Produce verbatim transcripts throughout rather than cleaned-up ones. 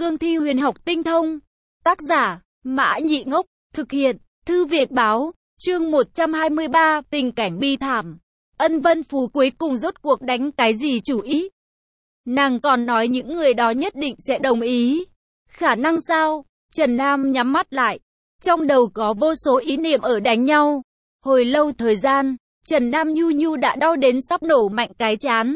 cương thi huyền học tinh thông. Tác giả, Mã Nhị Ngốc, thực hiện, Thư Việt Báo, chương một trăm hai mươi ba, tình cảnh bi thảm. Ân Vân Phú cuối cùng rốt cuộc đánh cái gì chủ ý? Nàng còn nói những người đó nhất định sẽ đồng ý. Khả năng sao? Trần Nam nhắm mắt lại. Trong đầu có vô số ý niệm ở đánh nhau. Hồi lâu thời gian, Trần Nam nhu nhu đã đau đến sắp nổ mạnh cái chán.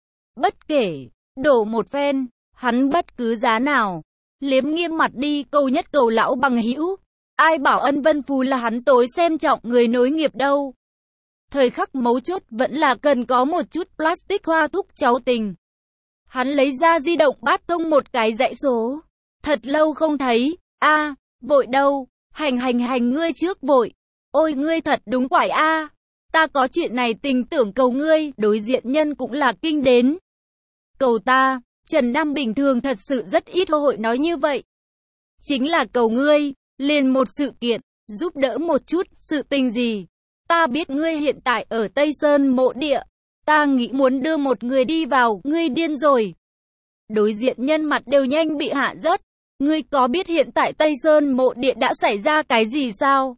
Bất kể, đổ một phen, hắn bất cứ giá nào. Liếm nghiêm mặt đi câu nhất cầu lão bằng hữu. Ai bảo Ân Vân Phú là hắn tối xem trọng người nối nghiệp đâu. Thời khắc mấu chốt vẫn là cần có một chút plastic hoa thúc cháu tình. Hắn lấy ra di động bắt thông một cái dãy số. Thật lâu không thấy, a à, vội đâu, hành hành hành ngươi trước vội. Ôi ngươi thật đúng quải a à. Ta có chuyện này tình tưởng cầu ngươi, đối diện nhân cũng là kinh đến. Cầu ta, Trần Nam bình thường thật sự rất ít cơ hội nói như vậy. Chính là cầu ngươi, liền một sự kiện, giúp đỡ một chút, sự tình gì. Ta biết ngươi hiện tại ở Tây Sơn mộ địa. Ta nghĩ muốn đưa một người đi vào, ngươi điên rồi. Đối diện nhân mặt đều nhanh bị hạ rớt. Ngươi có biết hiện tại Tây Sơn mộ địa đã xảy ra cái gì sao?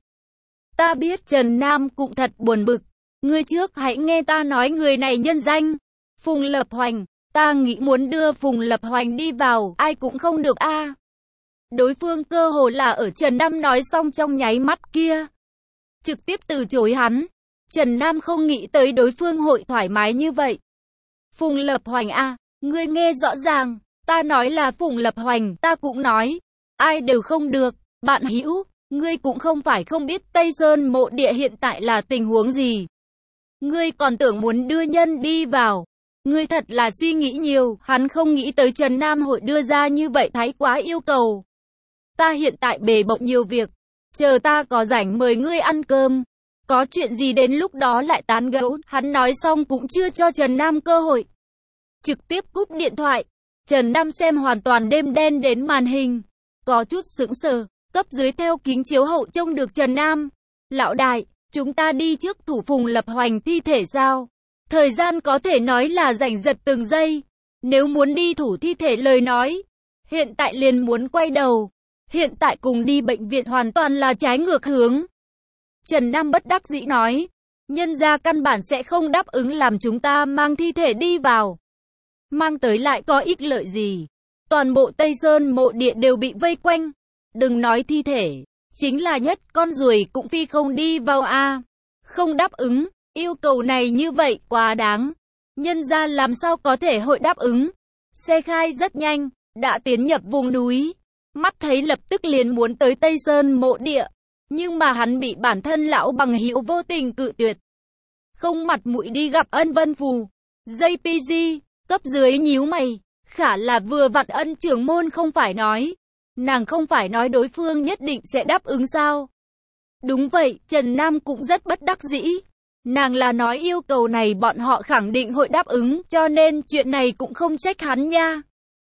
Ta biết. Trần Nam cũng thật buồn bực. Ngươi trước hãy nghe ta nói người này nhân danh. Phùng Lập Hoành. Ta nghĩ muốn đưa Phùng Lập Hoành đi vào, ai cũng không được a. À. Đối phương cơ hồ là ở Trần Nam nói xong trong nháy mắt kia. Trực tiếp từ chối hắn. Trần Nam không nghĩ tới đối phương hội thoải mái như vậy. Phùng Lập Hoành a, à, ngươi nghe rõ ràng, ta nói là Phùng Lập Hoành, ta cũng nói, ai đều không được. Bạn hữu, ngươi cũng không phải không biết Tây Sơn mộ địa hiện tại là tình huống gì. Ngươi còn tưởng muốn đưa nhân đi vào. Ngươi thật là suy nghĩ nhiều, hắn không nghĩ tới Trần Nam hội đưa ra như vậy thái quá yêu cầu. Ta hiện tại bề bộn nhiều việc, chờ ta có rảnh mời ngươi ăn cơm. Có chuyện gì đến lúc đó lại tán gẫu. Hắn nói xong cũng chưa cho Trần Nam cơ hội. Trực tiếp cúp điện thoại. Trần Nam xem hoàn toàn đêm đen đến màn hình. Có chút sững sờ. Cấp dưới theo kính chiếu hậu trông được Trần Nam. Lão đại, chúng ta đi trước thủ Phùng Lập Hoành thi thể sao? Thời gian có thể nói là rảnh giật từng giây. Nếu muốn đi thủ thi thể lời nói, hiện tại liền muốn quay đầu. Hiện tại cùng đi bệnh viện hoàn toàn là trái ngược hướng. Trần Nam bất đắc dĩ nói, nhân gia căn bản sẽ không đáp ứng làm chúng ta mang thi thể đi vào. Mang tới lại có ích lợi gì? Toàn bộ Tây Sơn mộ địa đều bị vây quanh. Đừng nói thi thể, chính là nhất con ruồi cũng phi không đi vào a. À. Không đáp ứng, yêu cầu này như vậy quá đáng. Nhân gia làm sao có thể hội đáp ứng? Xe khai rất nhanh, đã tiến nhập vùng núi. Mắt thấy lập tức liền muốn tới Tây Sơn mộ địa. Nhưng mà hắn bị bản thân lão bằng hữu vô tình cự tuyệt. Không mặt mũi đi gặp Ân Vân Phù. gi pê giê, cấp dưới nhíu mày. Khả là vừa vặn Ân trưởng môn không phải nói. Nàng không phải nói đối phương nhất định sẽ đáp ứng sao? Đúng vậy, Trần Nam cũng rất bất đắc dĩ. Nàng là nói yêu cầu này bọn họ khẳng định hội đáp ứng, cho nên chuyện này cũng không trách hắn nha.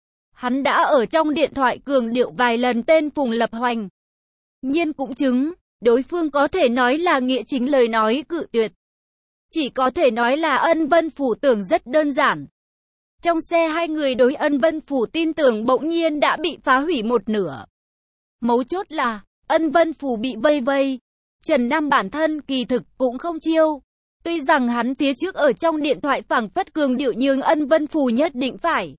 Hắn đã ở trong điện thoại cường điệu vài lần tên Phùng Lập Hoành. Nhiên cũng chứng, đối phương có thể nói là nghĩa chính lời nói cự tuyệt. Chỉ có thể nói là Ân Vân Phù tưởng rất đơn giản. Trong xe hai người đối Ân Vân Phù tin tưởng bỗng nhiên đã bị phá hủy một nửa. Mấu chốt là, Ân Vân Phù bị vây vây. Trần Nam bản thân kỳ thực cũng không chiêu. Tuy rằng hắn phía trước ở trong điện thoại phảng phất cường điệu nhưng Ân Vân Phù nhất định phải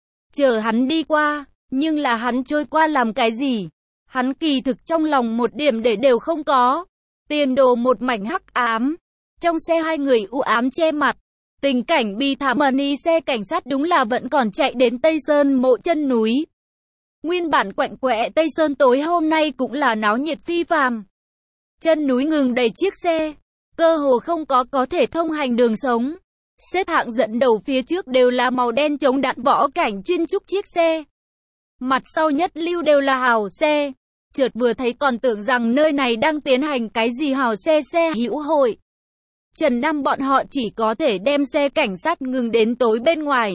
chờ hắn đi qua, nhưng là hắn trôi qua làm cái gì? Hắn kỳ thực trong lòng một điểm để đều không có. Tiền đồ một mảnh hắc ám. Trong xe hai người u ám che mặt. Tình cảnh bi thảm mani xe cảnh sát đúng là vẫn còn chạy đến Tây Sơn mộ chân núi. Nguyên bản quạnh quẹ Tây Sơn tối hôm nay cũng là náo nhiệt phi phàm. Chân núi ngừng đầy chiếc xe. Cơ hồ không có có thể thông hành đường sống. Xếp hạng dẫn đầu phía trước đều là màu đen chống đạn võ cảnh chuyên trúc chiếc xe. Mặt sau nhất lưu đều là hào xe. Chợt vừa thấy còn tưởng rằng nơi này đang tiến hành cái gì hào xe xe hữu hội. Trần Nam bọn họ chỉ có thể đem xe cảnh sát ngừng đến tối bên ngoài.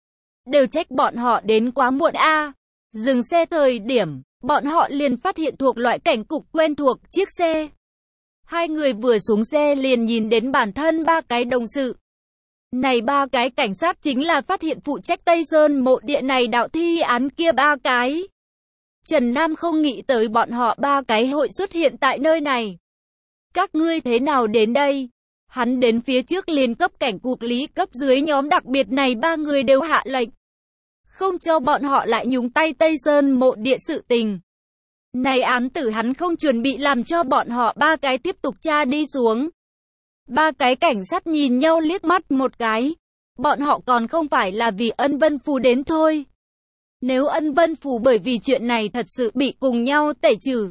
Đều trách bọn họ đến quá muộn a. À. Dừng xe thời điểm, bọn họ liền phát hiện thuộc loại cảnh cục quen thuộc chiếc xe. Hai người vừa xuống xe liền nhìn đến bản thân ba cái đồng sự. Này ba cái cảnh sát chính là phát hiện phụ trách Tây Sơn mộ địa này đạo thi án kia ba cái. Trần Nam không nghĩ tới bọn họ ba cái hội xuất hiện tại nơi này. Các ngươi thế nào đến đây? Hắn đến phía trước liền cấp cảnh cục lý cấp dưới nhóm đặc biệt này ba người đều hạ lệnh. Không cho bọn họ lại nhúng tay Tây Sơn mộ địa sự tình. Này án tử hắn không chuẩn bị làm cho bọn họ ba cái tiếp tục tra đi xuống. Ba cái cảnh sát nhìn nhau liếc mắt một cái. Bọn họ còn không phải là vì Ân Vân Phù đến thôi. Nếu Ân Vân Phù bởi vì chuyện này thật sự bị cùng nhau tẩy trừ,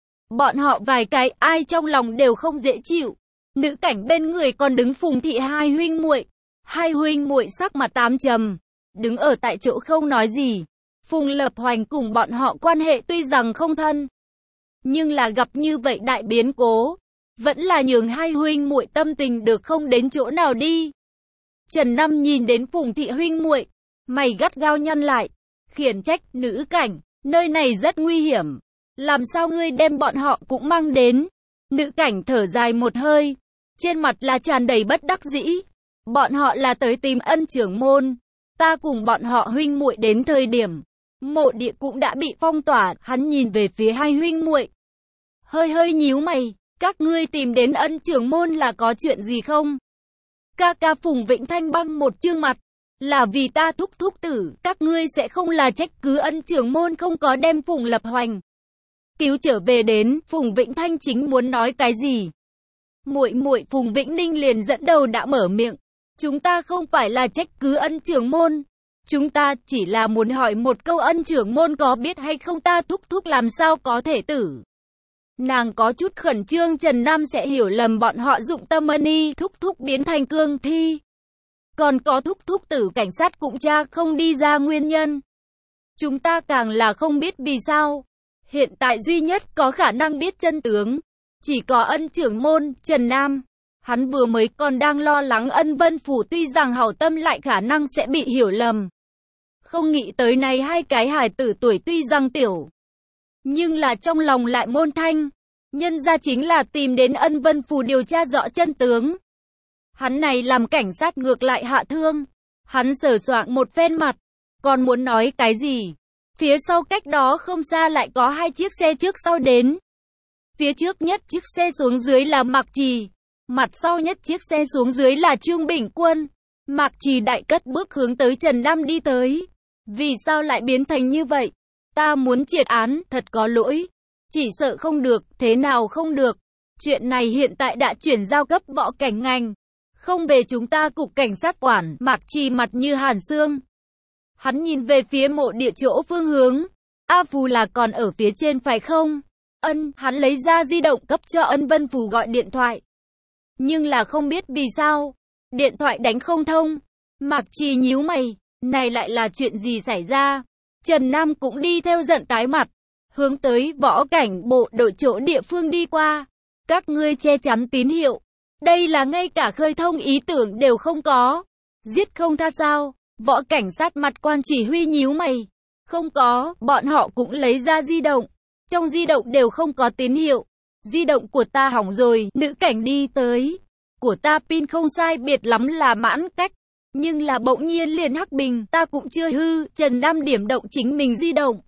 bọn họ vài cái ai trong lòng đều không dễ chịu. Nữ cảnh bên người còn đứng Phùng Thị hai huynh muội. Hai huynh muội sắc mặt tám trầm, đứng ở tại chỗ không nói gì. Phùng Lập Hoành cùng bọn họ quan hệ tuy rằng không thân, nhưng là gặp như vậy đại biến cố, vẫn là nhường hai huynh muội tâm tình được không đến chỗ nào đi. Trần Năm nhìn đến Phùng Thị huynh muội, mày gắt gao nhăn lại, khiển trách, nữ cảnh, nơi này rất nguy hiểm, làm sao ngươi đem bọn họ cũng mang đến? Nữ cảnh thở dài một hơi, trên mặt là tràn đầy bất đắc dĩ. Bọn họ là tới tìm Ân trưởng môn, ta cùng bọn họ huynh muội đến thời điểm, mộ địa cũng đã bị phong tỏa. Hắn nhìn về phía hai huynh muội, hơi hơi nhíu mày, các ngươi tìm đến Ân trưởng môn là có chuyện gì không? Ca ca Phùng Vĩnh Thanh băng một trương mặt, là vì ta thúc thúc tử, các ngươi sẽ không là trách cứ Ân trưởng môn không có đem Phùng Lập Hoành cứu trở về đến. Phùng Vĩnh Thanh chính muốn nói cái gì, muội muội Phùng Vĩnh Ninh liền dẫn đầu đã mở miệng, chúng ta không phải là trách cứ Ân trưởng môn, chúng ta chỉ là muốn hỏi một câu, Ân trưởng môn có biết hay không ta thúc thúc làm sao có thể tử. Nàng có chút khẩn trương, Trần Nam sẽ hiểu lầm bọn họ dụng tâm Ân thúc thúc biến thành cương thi. Còn có thúc thúc tử cảnh sát cũng tra không đi ra nguyên nhân. Chúng ta càng là không biết vì sao. Hiện tại duy nhất có khả năng biết chân tướng, chỉ có Ân trưởng môn. Trần Nam, hắn vừa mới còn đang lo lắng Ân Vân Phủ tuy rằng hảo tâm lại khả năng sẽ bị hiểu lầm. Không nghĩ tới này hai cái hài tử tuổi tuy rằng tiểu, nhưng là trong lòng lại môn thanh. Nhân ra chính là tìm đến Ân Vân Phủ điều tra rõ chân tướng. Hắn này làm cảnh sát ngược lại hạ thương. Hắn sờ soạng một phen mặt, còn muốn nói cái gì. Phía sau cách đó không xa lại có hai chiếc xe trước sau đến. Phía trước nhất chiếc xe xuống dưới là Mạc Trì, mặt sau nhất chiếc xe xuống dưới là Trương Bình Quân. Mạc Trì đại cất bước hướng tới Trần Nam đi tới. Vì sao lại biến thành như vậy? Ta muốn triệt án, thật có lỗi. Chỉ sợ không được, thế nào không được? Chuyện này hiện tại đã chuyển giao cấp võ cảnh ngành, không về chúng ta cục cảnh sát quản. Mạc Trì mặt như hàn xương. Hắn nhìn về phía mộ địa chỗ phương hướng. A Phù là còn ở phía trên phải không? Ân, hắn lấy ra di động cấp cho Ân Vân Phù gọi điện thoại. Nhưng là không biết vì sao, điện thoại đánh không thông. Mạc Trì nhíu mày, này lại là chuyện gì xảy ra? Trần Nam cũng đi theo giận tái mặt, hướng tới võ cảnh bộ đội chỗ địa phương đi qua. Các ngươi che chắn tín hiệu, đây là ngay cả khơi thông ý tưởng đều không có. Giết không tha sao? Võ cảnh sát mặt quan chỉ huy nhíu mày. Không có, bọn họ cũng lấy ra di động. Trong di động đều không có tín hiệu. Di động của ta hỏng rồi, nữ cảnh đi tới. Của ta pin không sai biệt lắm là mãn cách. Nhưng là bỗng nhiên liền hắc bình, ta cũng chưa hư. Trần Nam điểm động chính mình di động.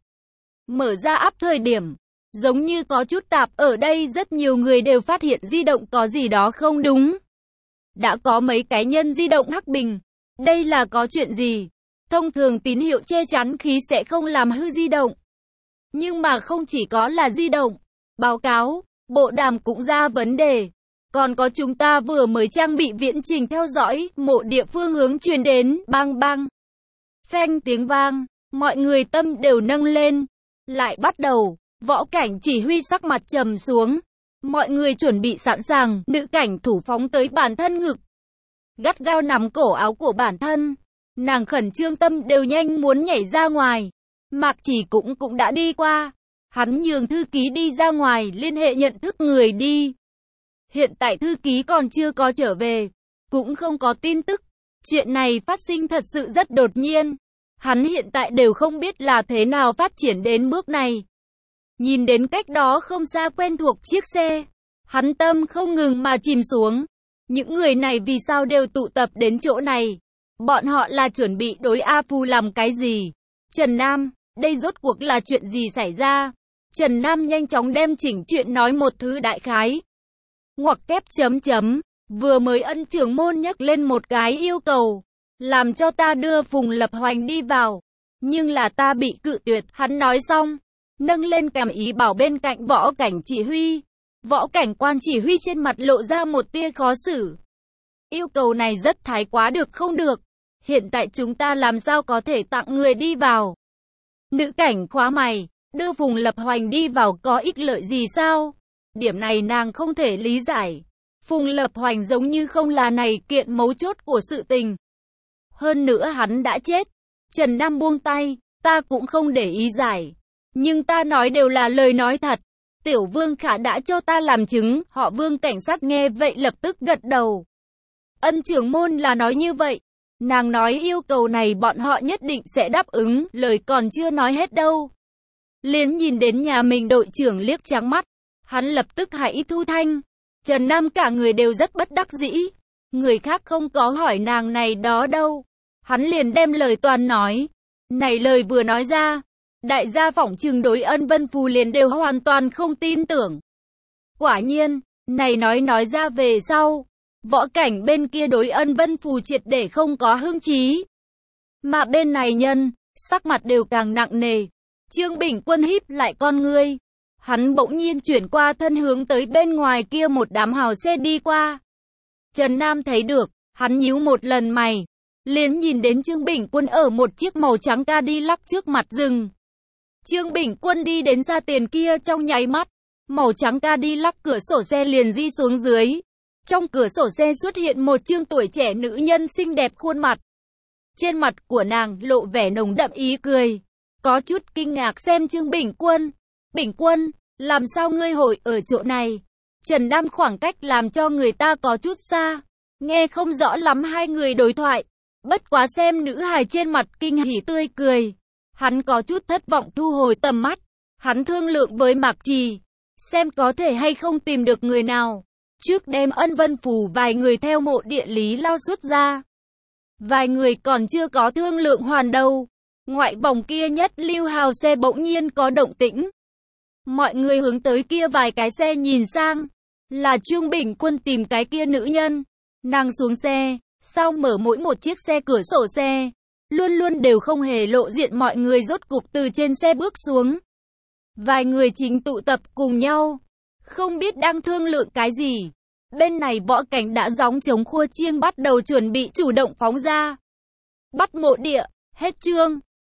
Mở ra áp thời điểm, giống như có chút tạp. Ở đây rất nhiều người đều phát hiện di động có gì đó không đúng. Đã có mấy cái nhân di động hắc bình. Đây là có chuyện gì? Thông thường tín hiệu che chắn khí sẽ không làm hư di động. Nhưng mà không chỉ có là di động. Báo cáo, bộ đàm cũng ra vấn đề. Còn có chúng ta vừa mới trang bị viễn trình theo dõi, mộ địa phương hướng truyền đến, bang bang. Phanh tiếng vang, mọi người tâm đều nâng lên. Lại bắt đầu, võ cảnh chỉ huy sắc mặt trầm xuống. Mọi người chuẩn bị sẵn sàng, nữ cảnh thủ phóng tới bản thân ngực. Gắt gao nắm cổ áo của bản thân. Nàng khẩn trương tâm đều nhanh muốn nhảy ra ngoài. Mạc Chỉ cũng cũng đã đi qua. Hắn nhường thư ký đi ra ngoài liên hệ nhận thức người đi. Hiện tại thư ký còn chưa có trở về, cũng không có tin tức. Chuyện này phát sinh thật sự rất đột nhiên. Hắn hiện tại đều không biết là thế nào phát triển đến bước này. Nhìn đến cách đó không xa quen thuộc chiếc xe, hắn tâm không ngừng mà chìm xuống. Những người này vì sao đều tụ tập đến chỗ này? Bọn họ là chuẩn bị đối A Phu làm cái gì? Trần Nam, Đây rốt cuộc là chuyện gì xảy ra? Trần Nam nhanh chóng đem chỉnh chuyện nói một thứ đại khái. Ngoặc kép chấm chấm, vừa mới ân trưởng môn nhắc lên một cái yêu cầu, làm cho ta đưa Phùng Lập Hoành đi vào. Nhưng là ta bị cự tuyệt, hắn nói xong, nâng lên cằm ý bảo bên cạnh Võ Cảnh chỉ huy. Võ Cảnh quan chỉ huy trên mặt lộ ra một tia khó xử. Yêu cầu này rất thái quá được không được. Hiện tại chúng ta làm sao có thể tặng người đi vào? Nữ cảnh khóa mày, đưa Phùng Lập Hoành đi vào có ích lợi gì sao? Điểm này nàng không thể lý giải. Phùng Lập Hoành giống như không là này kiện mấu chốt của sự tình. Hơn nữa hắn đã chết. Trần Nam buông tay, ta cũng không để ý giải. Nhưng ta nói đều là lời nói thật. Tiểu Vương Khả đã cho ta làm chứng, họ Vương cảnh sát nghe vậy lập tức gật đầu. Ân trưởng môn là nói như vậy. Nàng nói yêu cầu này bọn họ nhất định sẽ đáp ứng, lời còn chưa nói hết đâu. Liền nhìn đến nhà mình đội trưởng liếc trắng mắt. Hắn lập tức hãy thu thanh. Trần Nam cả người đều rất bất đắc dĩ. Người khác không có hỏi nàng này đó đâu. Hắn liền đem lời toàn nói. Này lời vừa nói ra, đại gia phỏng chừng đối Ân Vân Phù liền đều hoàn toàn không tin tưởng. Quả nhiên, này nói nói ra về sau, Võ Cảnh bên kia đối Ân Vân Phù triệt để không có hứng chí. Mà bên này nhân, sắc mặt đều càng nặng nề. Trương Bình Quân híp lại con ngươi. Hắn bỗng nhiên chuyển qua thân hướng tới bên ngoài kia một đám hào xe đi qua. Trần Nam thấy được, hắn nhíu một lần mày. Liền nhìn đến Trương Bình Quân ở một chiếc màu trắng Cadillac trước mặt dừng. Trương Bình Quân đi đến ra tiền kia trong nháy mắt. Màu trắng Cadillac cửa sổ xe liền di xuống dưới. Trong cửa sổ xe xuất hiện một trương tuổi trẻ nữ nhân xinh đẹp khuôn mặt. Trên mặt của nàng lộ vẻ nồng đậm ý cười. Có chút kinh ngạc xem Trương Bình Quân. Bình Quân, làm sao ngươi hội ở chỗ này? Trần Nam khoảng cách làm cho người ta có chút xa. Nghe không rõ lắm hai người đối thoại. Bất quá xem nữ hài trên mặt kinh hỉ tươi cười. Hắn có chút thất vọng thu hồi tầm mắt. Hắn thương lượng với Mạc Trì. Xem có thể hay không tìm được người nào. Trước đem Ân Vân Phù vài người theo mộ địa lý lao xuất ra. Vài người còn chưa có thương lượng hoàn đâu. Ngoại vòng kia nhất lưu hào xe bỗng nhiên có động tĩnh. Mọi người hướng tới kia vài cái xe nhìn sang. Là Trương Bình Quân tìm cái kia nữ nhân. Nàng xuống xe. Sau mở mỗi một chiếc xe cửa sổ xe. Luôn luôn đều không hề lộ diện mọi người rốt cục từ trên xe bước xuống. Vài người chính tụ tập cùng nhau. Không biết đang thương lượng cái gì. Bên này Võ Cảnh đã gióng chống khua chiêng bắt đầu chuẩn bị chủ động phóng ra. Bắt mộ địa, hết chương.